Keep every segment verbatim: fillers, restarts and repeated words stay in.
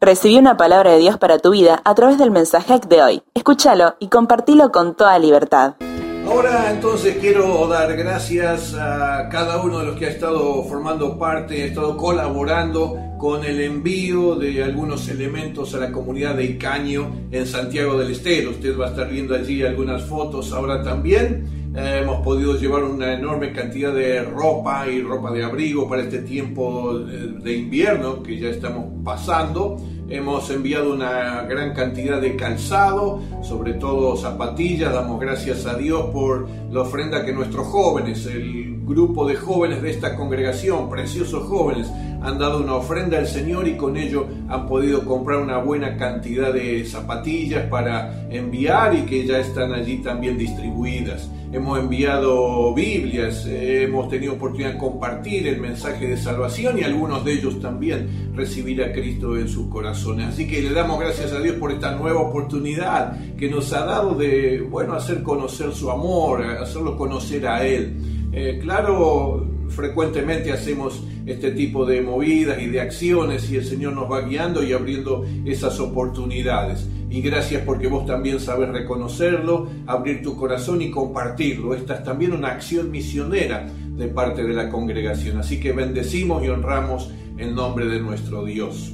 Recibí una palabra de Dios para tu vida a través del mensaje de hoy. Escúchalo y compartilo con toda libertad. Ahora entonces quiero dar gracias a cada uno de los que ha estado formando parte, ha estado colaborando con el envío de algunos elementos a la comunidad de Icaño en Santiago del Estero. Usted va a estar viendo allí algunas fotos ahora también. Eh, hemos podido llevar una enorme cantidad de ropa y ropa de abrigo para este tiempo de invierno que ya estamos pasando. Hemos enviado una gran cantidad de calzado, sobre todo zapatillas. Damos gracias a Dios por la ofrenda que nuestros jóvenes, el grupo de jóvenes de esta congregación, preciosos jóvenes, han dado una ofrenda al Señor y con ello han podido comprar una buena cantidad de zapatillas para enviar y que ya están allí también distribuidas. Hemos enviado Biblias, eh, hemos tenido oportunidad de compartir el mensaje de salvación y algunos de ellos también recibir a Cristo en sus corazones. Así que le damos gracias a Dios por esta nueva oportunidad que nos ha dado de, bueno, hacer conocer su amor, hacerlo conocer a Él. Eh, claro, frecuentemente hacemos este tipo de movidas y de acciones y el Señor nos va guiando y abriendo esas oportunidades. Y gracias porque vos también sabes reconocerlo, abrir tu corazón y compartirlo. Esta es también una acción misionera de parte de la congregación. Así que bendecimos y honramos el nombre de nuestro Dios.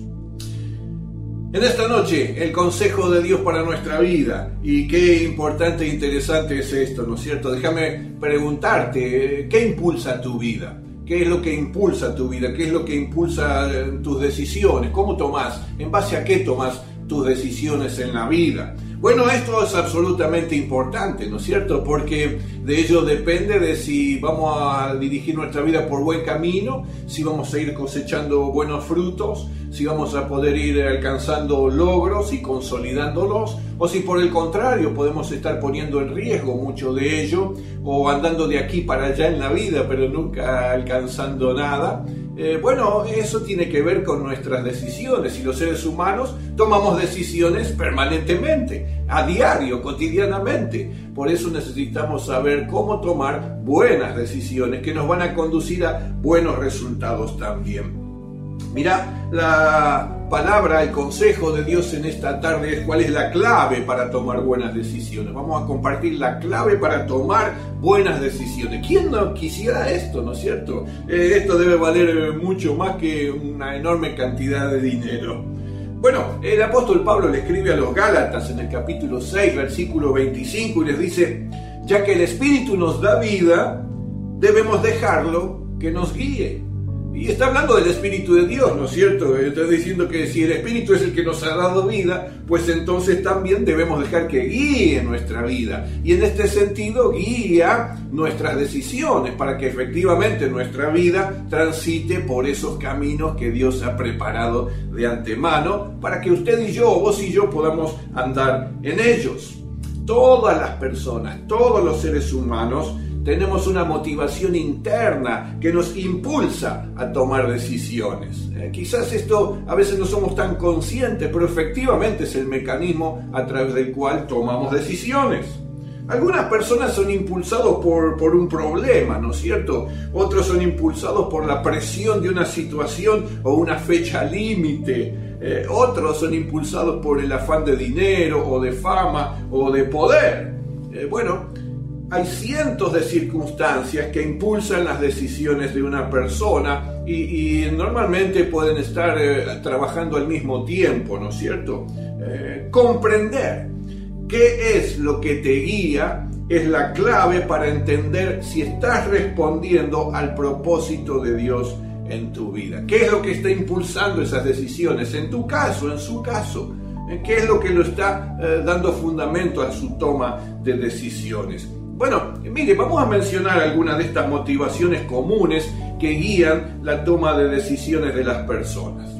En esta noche, el consejo de Dios para nuestra vida. Y qué importante e interesante es esto, ¿no es cierto? Déjame preguntarte, ¿qué impulsa tu vida? ¿Qué es lo que impulsa tu vida? ¿Qué es lo que impulsa tus decisiones? ¿Cómo tomás? ¿En base a qué tomás tus decisiones en la vida? Bueno, esto es absolutamente importante, ¿no es cierto? Porque de ello depende de si vamos a dirigir nuestra vida por buen camino, si vamos a ir cosechando buenos frutos, si vamos a poder ir alcanzando logros y consolidándolos, o si por el contrario podemos estar poniendo en riesgo mucho de ello, o andando de aquí para allá en la vida, pero nunca alcanzando nada. Eh, bueno, eso tiene que ver con nuestras decisiones y los seres humanos tomamos decisiones permanentemente, a diario, cotidianamente. Por eso necesitamos saber cómo tomar buenas decisiones que nos van a conducir a buenos resultados también. Mira, la palabra, el consejo de Dios en esta tarde es cuál es la clave para tomar buenas decisiones. Vamos a compartir la clave para tomar buenas decisiones. ¿Quién no quisiera esto, no es cierto? Eh, esto debe valer mucho más que una enorme cantidad de dinero. Bueno, el apóstol Pablo le escribe a los Gálatas en el capítulo seis, versículo veinticinco, y les dice: ya que el Espíritu nos da vida, debemos dejarlo que nos guíe. Y está hablando del Espíritu de Dios, ¿no es cierto? Está diciendo que si el Espíritu es el que nos ha dado vida, pues entonces también debemos dejar que guíe nuestra vida. Y en este sentido, guía nuestras decisiones para que efectivamente nuestra vida transite por esos caminos que Dios ha preparado de antemano para que usted y yo, vos y yo, podamos andar en ellos. Todas las personas, todos los seres humanos, tenemos una motivación interna que nos impulsa a tomar decisiones. Eh, quizás esto a veces no somos tan conscientes, pero efectivamente es el mecanismo a través del cual tomamos decisiones. Algunas personas son impulsados por, por un problema, ¿no es cierto? Otros son impulsados por la presión de una situación o una fecha límite. Eh, otros son impulsados por el afán de dinero o de fama o de poder. Eh, bueno, hay cientos de circunstancias que impulsan las decisiones de una persona y, y normalmente pueden estar eh, trabajando al mismo tiempo, ¿no es cierto? Eh, comprender qué es lo que te guía es la clave para entender si estás respondiendo al propósito de Dios en tu vida. ¿Qué es lo que está impulsando esas decisiones? En tu caso, en su caso. ¿Qué es lo que lo está eh, dando fundamento a su toma de decisiones? Bueno, mire, vamos a mencionar algunas de estas motivaciones comunes que guían la toma de decisiones de las personas.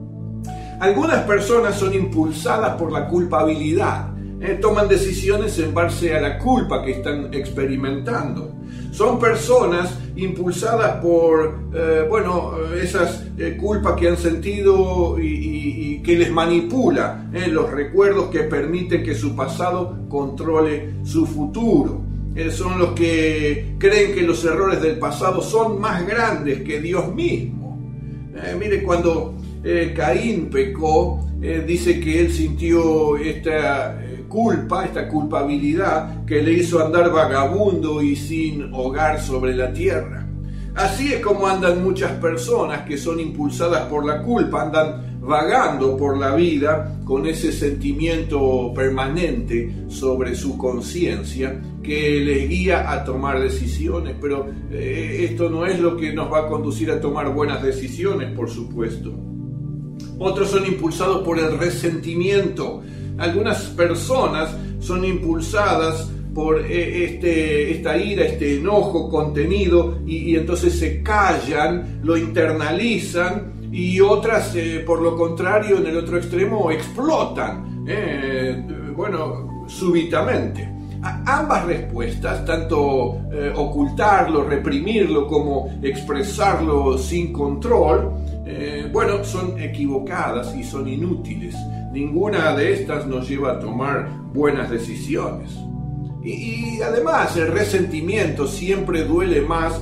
Algunas personas son impulsadas por la culpabilidad. Eh, toman decisiones en base a la culpa que están experimentando. Son personas impulsadas por, eh, bueno, esas eh, culpas que han sentido y, y, y que les manipula, eh, los recuerdos que permiten que su pasado controle su futuro. Eh, son los que creen que los errores del pasado son más grandes que Dios mismo. Eh, mire, cuando eh, Caín pecó, eh, dice que él sintió esta eh, culpa, esta culpabilidad que le hizo andar vagabundo y sin hogar sobre la tierra. Así es como andan muchas personas que son impulsadas por la culpa, andan vagando por la vida con ese sentimiento permanente sobre su conciencia que les guía a tomar decisiones, pero eh, esto no es lo que nos va a conducir a tomar buenas decisiones, por supuesto. Otros son impulsados por el resentimiento. Algunas personas son impulsadas por este, esta ira, este enojo contenido y, y entonces se callan, lo internalizan, y otras, eh, por lo contrario, en el otro extremo, explotan, eh, bueno, súbitamente. A ambas respuestas, tanto eh, ocultarlo, reprimirlo, como expresarlo sin control, eh, bueno, son equivocadas y son inútiles. Ninguna de estas nos lleva a tomar buenas decisiones. Y, y además, el resentimiento siempre duele más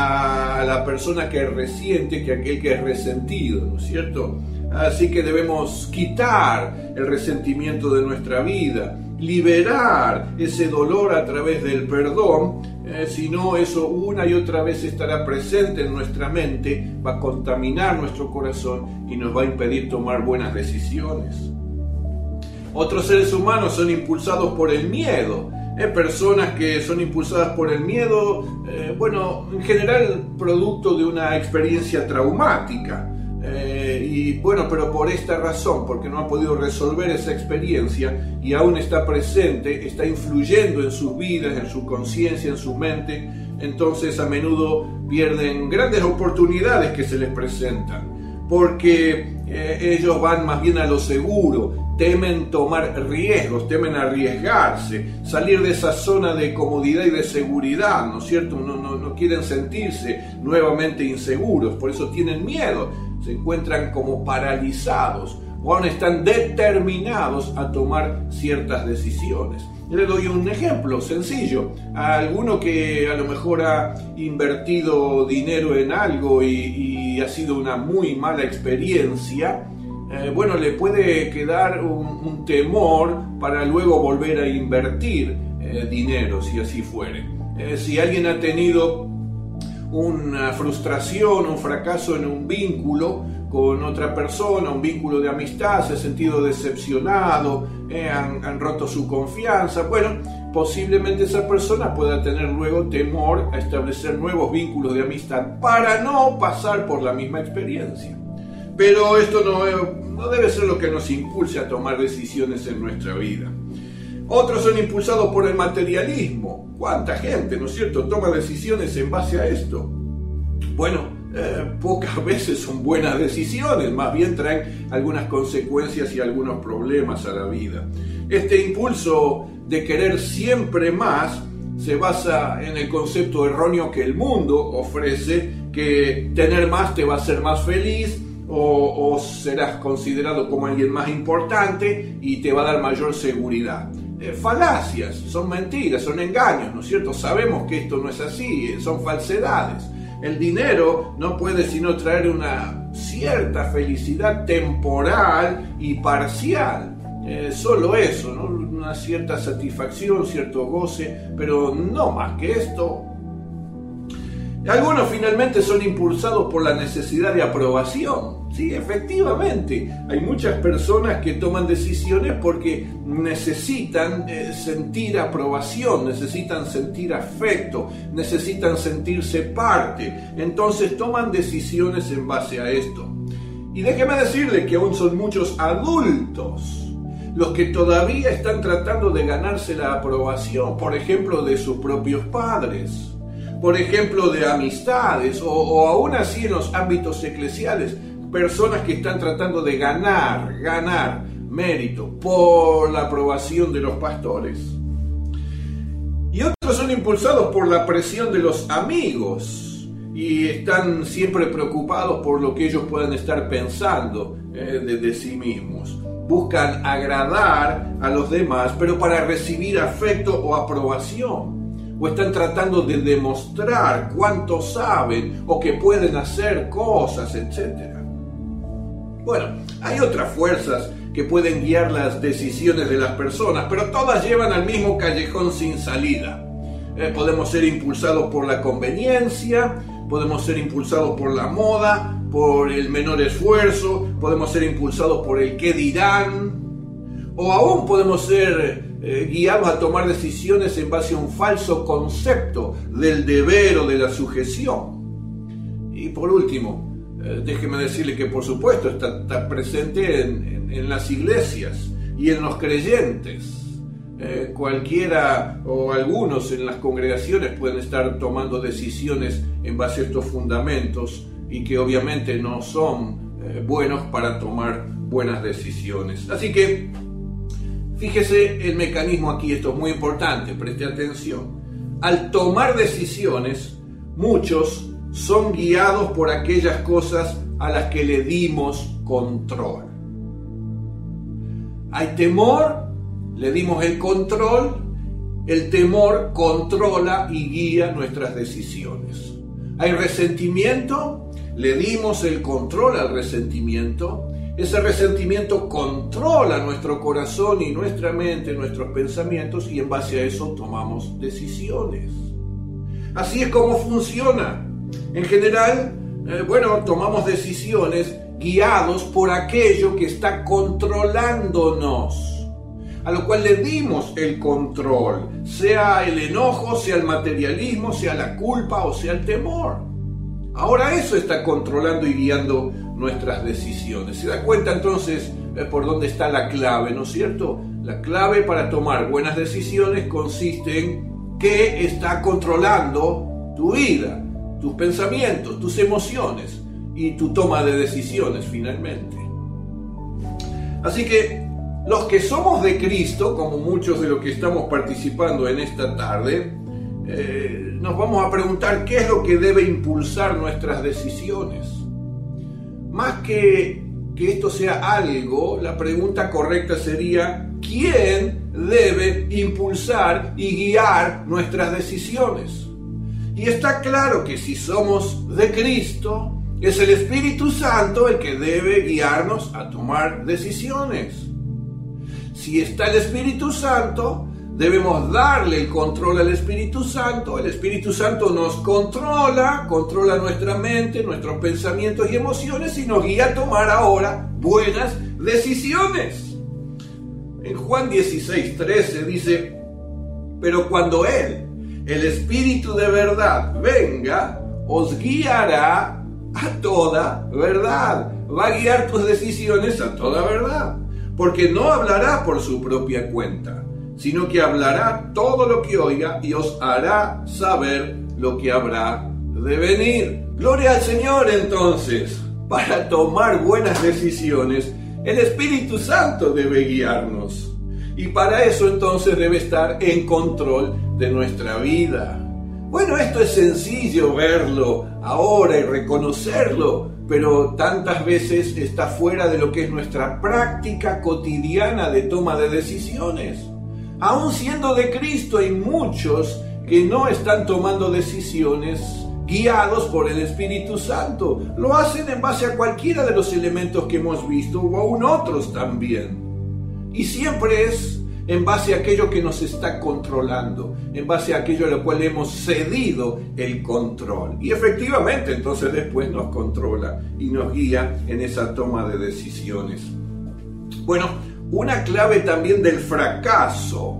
a la persona que resiente que aquel que es resentido, ¿no es cierto? Así que debemos quitar el resentimiento de nuestra vida, liberar ese dolor a través del perdón, eh, si no eso una y otra vez estará presente en nuestra mente, va a contaminar nuestro corazón y nos va a impedir tomar buenas decisiones. Otros seres humanos son impulsados por el miedo. Eh, personas que son impulsadas por el miedo, eh, bueno, en general producto de una experiencia traumática. Eh, y bueno, pero por esta razón, porque no han podido resolver esa experiencia y aún está presente, está influyendo en sus vidas, en su conciencia, en su mente, entonces a menudo pierden grandes oportunidades que se les presentan, porque eh, ellos van más bien a lo seguro, temen tomar riesgos, temen arriesgarse, salir de esa zona de comodidad y de seguridad, ¿no es cierto? No, no, no quieren sentirse nuevamente inseguros, por eso tienen miedo, se encuentran como paralizados o aún están determinados a tomar ciertas decisiones. Le doy un ejemplo sencillo. A alguno que a lo mejor ha invertido dinero en algo y, y ha sido una muy mala experiencia, Eh, bueno, le puede quedar un, un temor para luego volver a invertir eh, dinero, si así fuere. Eh, si alguien ha tenido una frustración, un fracaso en un vínculo con otra persona, un vínculo de amistad, se ha sentido decepcionado, eh, han, han roto su confianza, bueno, posiblemente esa persona pueda tener luego temor a establecer nuevos vínculos de amistad para no pasar por la misma experiencia. Pero esto no, no debe ser lo que nos impulse a tomar decisiones en nuestra vida. Otros son impulsados por el materialismo. ¿Cuánta gente, no es cierto?, toma decisiones en base a esto. Bueno, eh, pocas veces son buenas decisiones, más bien traen algunas consecuencias y algunos problemas a la vida. Este impulso de querer siempre más se basa en el concepto erróneo que el mundo ofrece, que tener más te va a hacer más feliz, O, o serás considerado como alguien más importante y te va a dar mayor seguridad. Eh, falacias, son mentiras, son engaños, ¿no es cierto? Sabemos que esto no es así, son falsedades. El dinero no puede sino traer una cierta felicidad temporal y parcial. Eh, solo eso, ¿no? Una cierta satisfacción, cierto goce, pero no más que esto. Algunos finalmente son impulsados por la necesidad de aprobación. Sí, efectivamente, hay muchas personas que toman decisiones porque necesitan eh, sentir aprobación, necesitan sentir afecto, necesitan sentirse parte. Entonces toman decisiones en base a esto. Y déjeme decirle que aún son muchos adultos los que todavía están tratando de ganarse la aprobación, por ejemplo, de sus propios padres, por ejemplo, de amistades, o, o aún así en los ámbitos eclesiales, personas que están tratando de ganar, ganar mérito por la aprobación de los pastores. Y otros son impulsados por la presión de los amigos y están siempre preocupados por lo que ellos puedan estar pensando eh, de, de sí mismos. Buscan agradar a los demás, pero para recibir afecto o aprobación. O están tratando de demostrar cuánto saben o que pueden hacer cosas, etcétera. Bueno, hay otras fuerzas que pueden guiar las decisiones de las personas, pero todas llevan al mismo callejón sin salida. Eh, podemos ser impulsados por la conveniencia, podemos ser impulsados por la moda, por el menor esfuerzo, podemos ser impulsados por el qué dirán, o aún podemos ser eh, guiados a tomar decisiones en base a un falso concepto del deber o de la sujeción. Y por último, eh, déjeme decirle que por supuesto está, está presente en, en, en las iglesias y en los creyentes. Eh, cualquiera o algunos en las congregaciones pueden estar tomando decisiones en base a estos fundamentos y que obviamente no son eh, buenos para tomar buenas decisiones. Así que fíjese el mecanismo aquí, esto es muy importante, preste atención. Al tomar decisiones, muchos son guiados por aquellas cosas a las que le dimos control. Hay temor, le dimos el control, el temor controla y guía nuestras decisiones. Hay resentimiento, le dimos el control al resentimiento, ese resentimiento controla nuestro corazón y nuestra mente, nuestros pensamientos, y en base a eso tomamos decisiones. Así es como funciona. En general, eh, bueno, tomamos decisiones guiados por aquello que está controlándonos, a lo cual le dimos el control, sea el enojo, sea el materialismo, sea la culpa o sea el temor. Ahora eso está controlando y guiando nuestras decisiones. ¿Se da cuenta entonces eh, por dónde está la clave, no es cierto? La clave para tomar buenas decisiones consiste en qué está controlando tu vida, tus pensamientos, tus emociones y tu toma de decisiones finalmente. Así que los que somos de Cristo, como muchos de los que estamos participando en esta tarde, eh, nos vamos a preguntar qué es lo que debe impulsar nuestras decisiones. Más que que esto sea algo, la pregunta correcta sería ¿quién debe impulsar y guiar nuestras decisiones? Y está claro que si somos de Cristo, es el Espíritu Santo el que debe guiarnos a tomar decisiones. Si está el Espíritu Santo, debemos darle el control al Espíritu Santo. El Espíritu Santo nos controla, controla nuestra mente, nuestros pensamientos y emociones y nos guía a tomar ahora buenas decisiones. En Juan dieciséis trece dice, pero cuando Él, el Espíritu de verdad, venga, os guiará a toda verdad. Va a guiar tus decisiones a toda verdad. Porque no hablará por su propia cuenta, sino que hablará todo lo que oiga y os hará saber lo que habrá de venir. Gloria al Señor entonces. Para tomar buenas decisiones, el Espíritu Santo debe guiarnos. Y para eso entonces debe estar en control de nuestra vida. Bueno, esto es sencillo verlo ahora y reconocerlo, pero tantas veces está fuera de lo que es nuestra práctica cotidiana de toma de decisiones. Aún siendo de Cristo, hay muchos que no están tomando decisiones guiados por el Espíritu Santo. Lo hacen en base a cualquiera de los elementos que hemos visto, o aún otros también. Y siempre es en base a aquello que nos está controlando, en base a aquello a lo cual hemos cedido el control. Y efectivamente, entonces después nos controla y nos guía en esa toma de decisiones. Bueno, una clave también del fracaso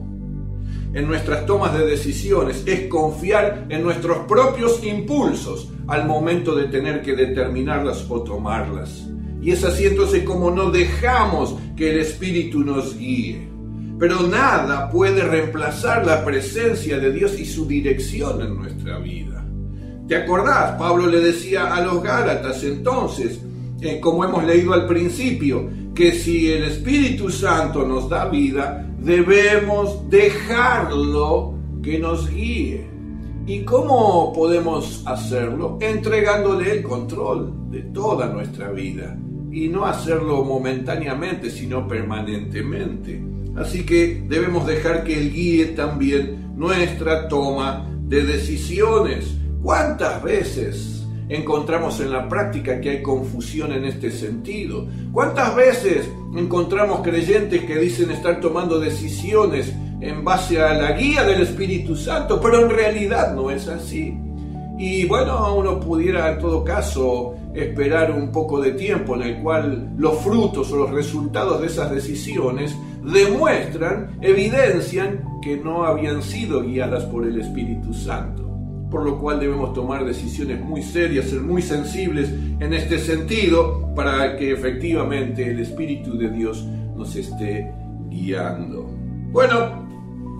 en nuestras tomas de decisiones es confiar en nuestros propios impulsos al momento de tener que determinarlas o tomarlas. Y es así entonces como no dejamos que el Espíritu nos guíe. Pero nada puede reemplazar la presencia de Dios y su dirección en nuestra vida. ¿Te acordás? Pablo le decía a los Gálatas entonces, eh, como hemos leído al principio, que si el Espíritu Santo nos da vida, debemos dejarlo que nos guíe. ¿Y cómo podemos hacerlo? Entregándole el control de toda nuestra vida. Y no hacerlo momentáneamente, sino permanentemente. Así que debemos dejar que Él guíe también nuestra toma de decisiones. ¿Cuántas veces encontramos en la práctica que hay confusión en este sentido. ¿Cuántas veces encontramos creyentes que dicen estar tomando decisiones en base a la guía del Espíritu Santo, pero en realidad no es así? Y bueno, uno pudiera en todo caso esperar un poco de tiempo en el cual los frutos o los resultados de esas decisiones demuestran, evidencian que no habían sido guiadas por el Espíritu Santo. Por lo cual debemos tomar decisiones muy serias, ser muy sensibles en este sentido para que efectivamente el Espíritu de Dios nos esté guiando. Bueno,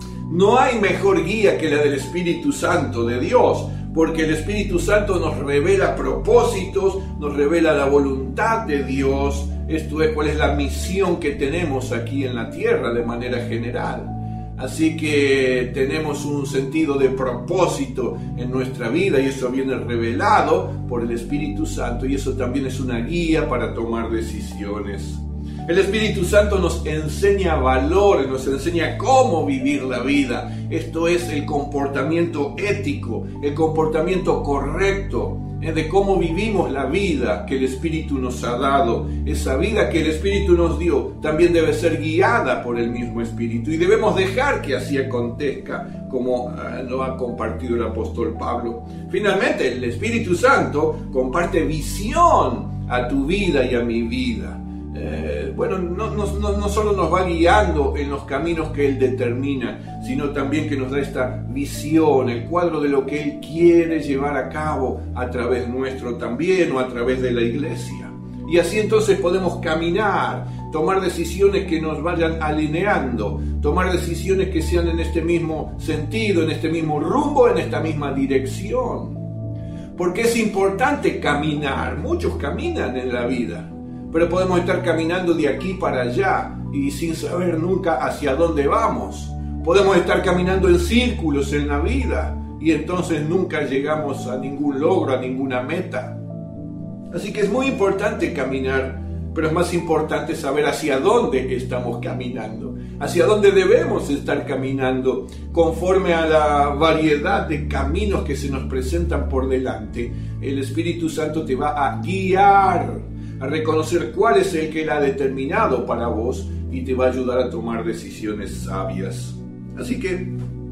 no hay mejor guía que la del Espíritu Santo de Dios, porque el Espíritu Santo nos revela propósitos, nos revela la voluntad de Dios, esto es, cuál es la misión que tenemos aquí en la tierra de manera general. Así que tenemos un sentido de propósito en nuestra vida y eso viene revelado por el Espíritu Santo y eso también es una guía para tomar decisiones. El Espíritu Santo nos enseña valores, nos enseña cómo vivir la vida. Esto es el comportamiento ético, el comportamiento correcto, ¿eh? de cómo vivimos la vida que el Espíritu nos ha dado. Esa vida que el Espíritu nos dio también debe ser guiada por el mismo Espíritu y debemos dejar que así acontezca, como eh, lo ha compartido el apóstol Pablo. Finalmente, el Espíritu Santo comparte visión a tu vida y a mi vida. Eh, bueno, no, no, no solo nos va guiando en los caminos que Él determina, sino también que nos da esta visión, el cuadro de lo que Él quiere llevar a cabo a través nuestro también o a través de la iglesia. Y así entonces podemos caminar, tomar decisiones que nos vayan alineando, tomar decisiones que sean en este mismo sentido, en este mismo rumbo, en esta misma dirección. Porque es importante caminar, muchos caminan en la vida, pero podemos estar caminando de aquí para allá y sin saber nunca hacia dónde vamos. Podemos estar caminando en círculos en la vida y entonces nunca llegamos a ningún logro, a ninguna meta. Así que es muy importante caminar, pero es más importante saber hacia dónde estamos caminando, hacia dónde debemos estar caminando, conforme a la variedad de caminos que se nos presentan por delante. El Espíritu Santo te va a guiar a reconocer cuál es el que Él ha determinado para vos y te va a ayudar a tomar decisiones sabias. Así que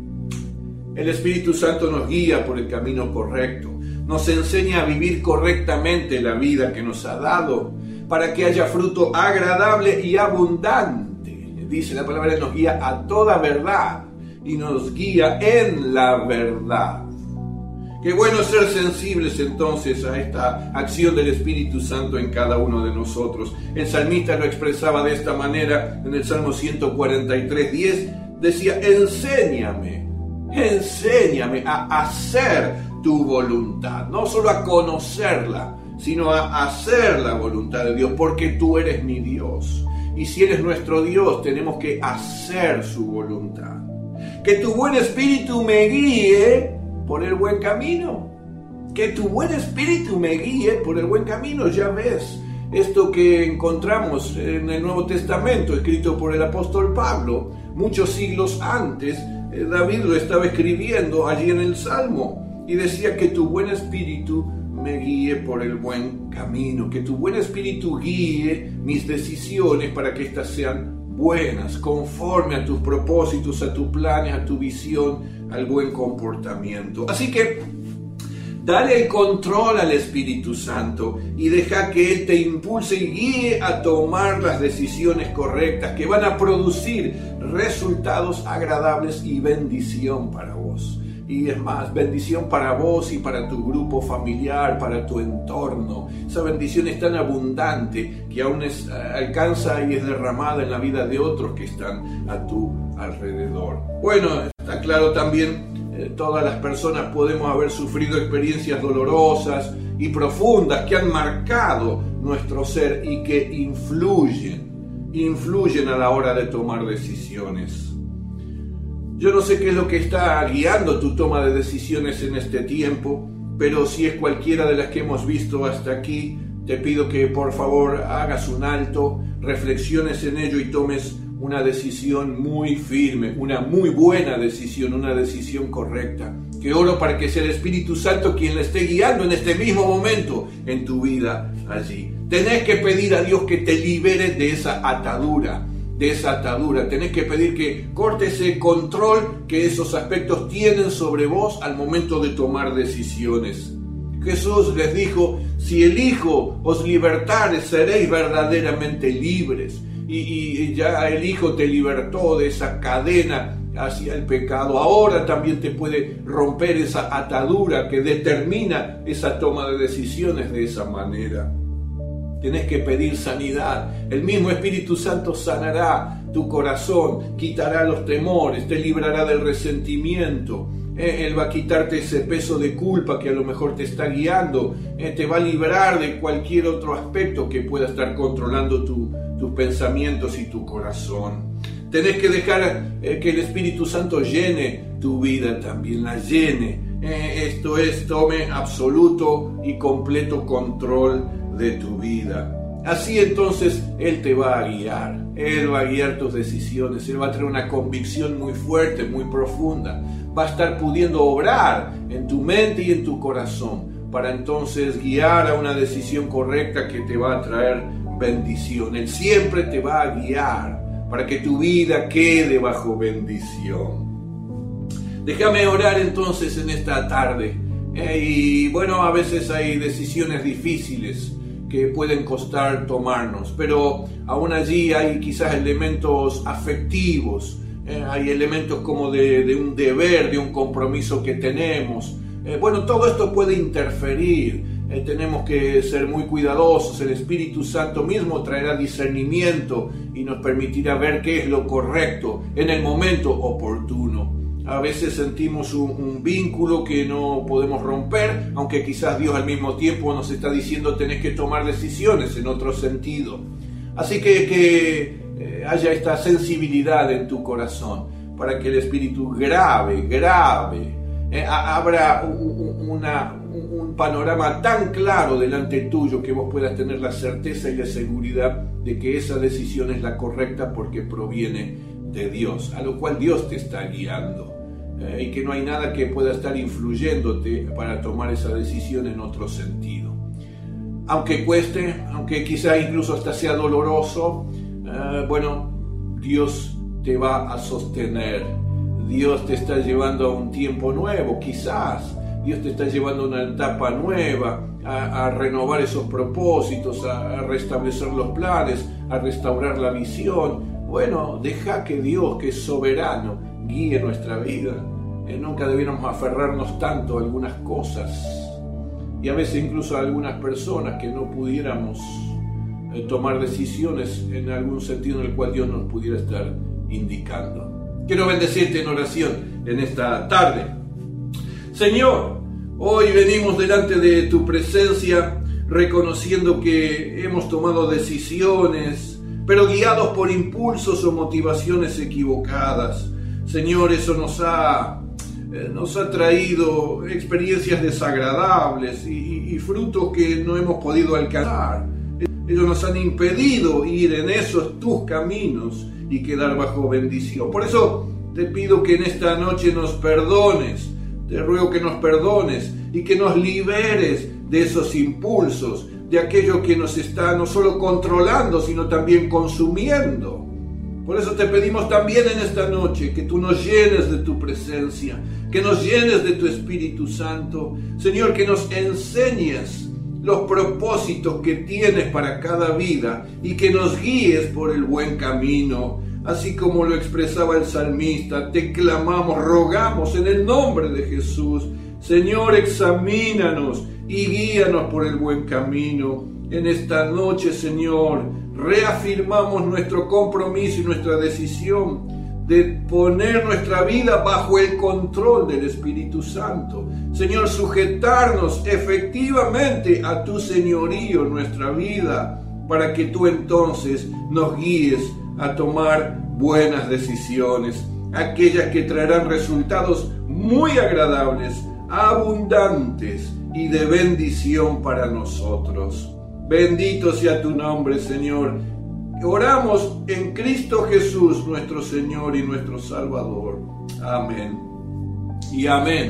el Espíritu Santo nos guía por el camino correcto, nos enseña a vivir correctamente la vida que nos ha dado, para que haya fruto agradable y abundante. Dice la palabra, nos guía a toda verdad y nos guía en la verdad. Qué bueno ser sensibles entonces a esta acción del Espíritu Santo en cada uno de nosotros. El salmista lo expresaba de esta manera en el Salmo ciento cuarenta y tres, diez, decía, enséñame, enséñame a hacer tu voluntad, no solo a conocerla, sino a hacer la voluntad de Dios, porque tú eres mi Dios. Y si eres nuestro Dios, tenemos que hacer su voluntad. Que tu buen espíritu me guíe por el buen camino. Que tu buen espíritu me guíe por el buen camino. Ya ves, esto que encontramos en el Nuevo Testamento, escrito por el apóstol Pablo, muchos siglos antes, David lo estaba escribiendo allí en el Salmo, y decía que tu buen espíritu me guíe por el buen camino, que tu buen espíritu guíe mis decisiones para que éstas sean buenas, conforme a tus propósitos, a tus planes, a tu visión, al buen comportamiento. Así que dale el control al Espíritu Santo y deja que Él te impulse y guíe a tomar las decisiones correctas que van a producir resultados agradables y bendición para vos. Y es más, bendición para vos y para tu grupo familiar, para tu entorno. Esa bendición es tan abundante que aún es, alcanza y es derramada en la vida de otros que están a tu alrededor. Bueno, está claro también, eh, todas las personas podemos haber sufrido experiencias dolorosas y profundas que han marcado nuestro ser y que influyen, influyen a la hora de tomar decisiones. Yo no sé qué es lo que está guiando tu toma de decisiones en este tiempo, pero si es cualquiera de las que hemos visto hasta aquí, te pido que por favor hagas un alto, reflexiones en ello y tomes una decisión muy firme, una muy buena decisión, una decisión correcta, que que oro para que sea el Espíritu Santo quien le esté guiando en este mismo momento en tu vida allí. Tenés que pedir a Dios que te libere de esa atadura, de esa atadura. Tenés que pedir que corte ese control que esos aspectos tienen sobre vos al momento de tomar decisiones. Jesús les dijo, si el Hijo os libertare, seréis verdaderamente libres. Y, y ya el Hijo te libertó de esa cadena hacia el pecado. Ahora también te puede romper esa atadura que determina esa toma de decisiones de esa manera. Tenés que pedir sanidad. El mismo Espíritu Santo sanará tu corazón, quitará los temores, te librará del resentimiento. Eh, él va a quitarte ese peso de culpa que a lo mejor te está guiando. Eh, te va a librar de cualquier otro aspecto que pueda estar controlando tu, tus pensamientos y tu corazón. Tenés que dejar eh, que el Espíritu Santo llene tu vida también, la llene. Eh, esto es, tome absoluto y completo control de tu vida. Así entonces Él te va a guiar, Él va a guiar tus decisiones, Él va a tener una convicción muy fuerte, muy profunda, va a estar pudiendo obrar en tu mente y en tu corazón para entonces guiar a una decisión correcta que te va a traer bendición. Él siempre te va a guiar para que tu vida quede bajo bendición. Déjame orar entonces en esta tarde. Eh, y bueno, a veces hay decisiones difíciles que pueden costar tomarnos, pero aún allí hay quizás elementos afectivos, eh, hay elementos como de, de un deber, de un compromiso que tenemos. Eh, bueno, todo esto puede interferir, eh, tenemos que ser muy cuidadosos. El Espíritu Santo mismo traerá discernimiento y nos permitirá ver qué es lo correcto en el momento oportuno. A veces sentimos un, un vínculo que no podemos romper, aunque quizás Dios al mismo tiempo nos está diciendo tenés que tomar decisiones en otro sentido. Así que que eh, haya esta sensibilidad en tu corazón para que el Espíritu grave, grave, eh, abra un, una, un panorama tan claro delante tuyo que vos puedas tener la certeza y la seguridad de que esa decisión es la correcta porque proviene de Dios, a lo cual Dios te está guiando. Eh, y que no hay nada que pueda estar influyéndote para tomar esa decisión en otro sentido. Aunque cueste, aunque quizá incluso hasta sea doloroso, eh, bueno, Dios te va a sostener. Dios te está llevando a un tiempo nuevo, quizás. Dios te está llevando a una etapa nueva, a, a renovar esos propósitos, a, a restablecer los planes, a restaurar la visión. Bueno, deja que Dios, que es soberano, guíe nuestra vida. Eh, nunca debiéramos aferrarnos tanto a algunas cosas y a veces incluso a algunas personas que no pudiéramos eh, tomar decisiones en algún sentido en el cual Dios nos pudiera estar indicando. Quiero bendecirte en oración en esta tarde. Señor, hoy venimos delante de tu presencia reconociendo que hemos tomado decisiones, pero guiados por impulsos o motivaciones equivocadas. Señor, eso nos ha, eh, nos ha traído experiencias desagradables y, y, y frutos que no hemos podido alcanzar. Ellos nos han impedido ir en esos tus caminos y quedar bajo bendición. Por eso te pido que en esta noche nos perdones, te ruego que nos perdones y que nos liberes de esos impulsos, de aquello que nos está no solo controlando, sino también consumiendo. Por eso te pedimos también en esta noche que tú nos llenes de tu presencia, que nos llenes de tu Espíritu Santo. Señor, que nos enseñes los propósitos que tienes para cada vida y que nos guíes por el buen camino. Así como lo expresaba el salmista, te clamamos, rogamos en el nombre de Jesús. Señor, examínanos y guíanos por el buen camino. En esta noche, Señor, reafirmamos nuestro compromiso y nuestra decisión de poner nuestra vida bajo el control del Espíritu Santo. Señor, sujetarnos efectivamente a tu señorío en nuestra vida, para que tú entonces nos guíes a tomar buenas decisiones, aquellas que traerán resultados muy agradables, abundantes y de bendición para nosotros. Bendito sea tu nombre, Señor. Oramos en Cristo Jesús, nuestro Señor y nuestro Salvador. Amén. Y amén.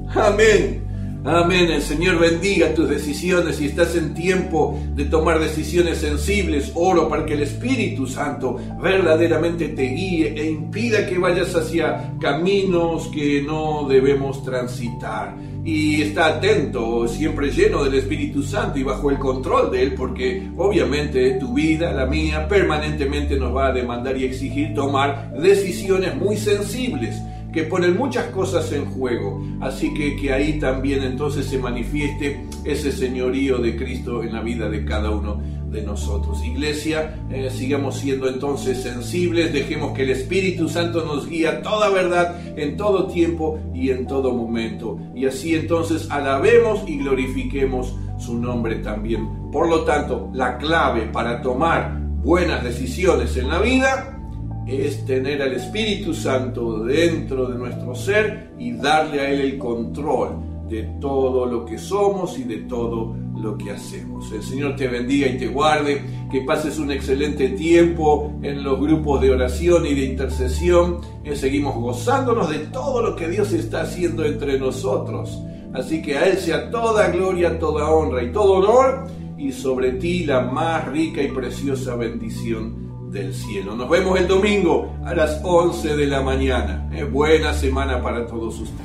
Amén. Amén. El Señor bendiga tus decisiones. Si estás en tiempo de tomar decisiones sensibles, oro para que el Espíritu Santo verdaderamente te guíe e impida que vayas hacia caminos que no debemos transitar. Y está atento, siempre lleno del Espíritu Santo y bajo el control de Él, porque obviamente tu vida, la mía, permanentemente nos va a demandar y exigir tomar decisiones muy sensibles, que ponen muchas cosas en juego. Así que que ahí también entonces se manifieste ese señorío de Cristo en la vida de cada uno de nosotros. Iglesia, eh, sigamos siendo entonces sensibles, dejemos que el Espíritu Santo nos guíe a toda verdad en todo tiempo y en todo momento. Y así entonces alabemos y glorifiquemos su nombre también. Por lo tanto, la clave para tomar buenas decisiones en la vida es tener al Espíritu Santo dentro de nuestro ser y darle a Él el control de todo lo que somos y de todo lo que hacemos. El Señor te bendiga y te guarde, que pases un excelente tiempo en los grupos de oración y de intercesión. Eh, seguimos gozándonos de todo lo que Dios está haciendo entre nosotros. Así que a Él sea toda gloria, toda honra y todo honor, y sobre ti la más rica y preciosa bendición del cielo. Nos vemos el domingo a las once de la mañana. Eh, buena semana para todos ustedes.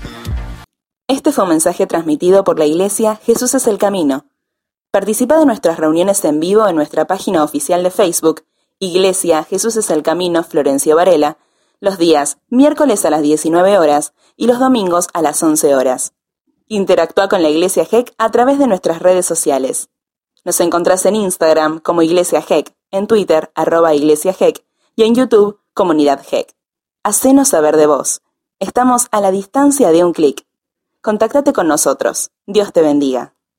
Este fue un mensaje transmitido por la Iglesia Jesús es el Camino. Participa de nuestras reuniones en vivo en nuestra página oficial de Facebook, Iglesia Jesús es el Camino Florencio Varela, los días miércoles a las diecinueve horas y los domingos a las once horas. Interactúa con la Iglesia G E C a través de nuestras redes sociales. Nos encontrás en Instagram como Iglesia G E C, en Twitter, arroba Iglesia G E C, y en YouTube, Comunidad G E C. Hacenos saber de vos. Estamos a la distancia de un clic. Contáctate con nosotros. Dios te bendiga.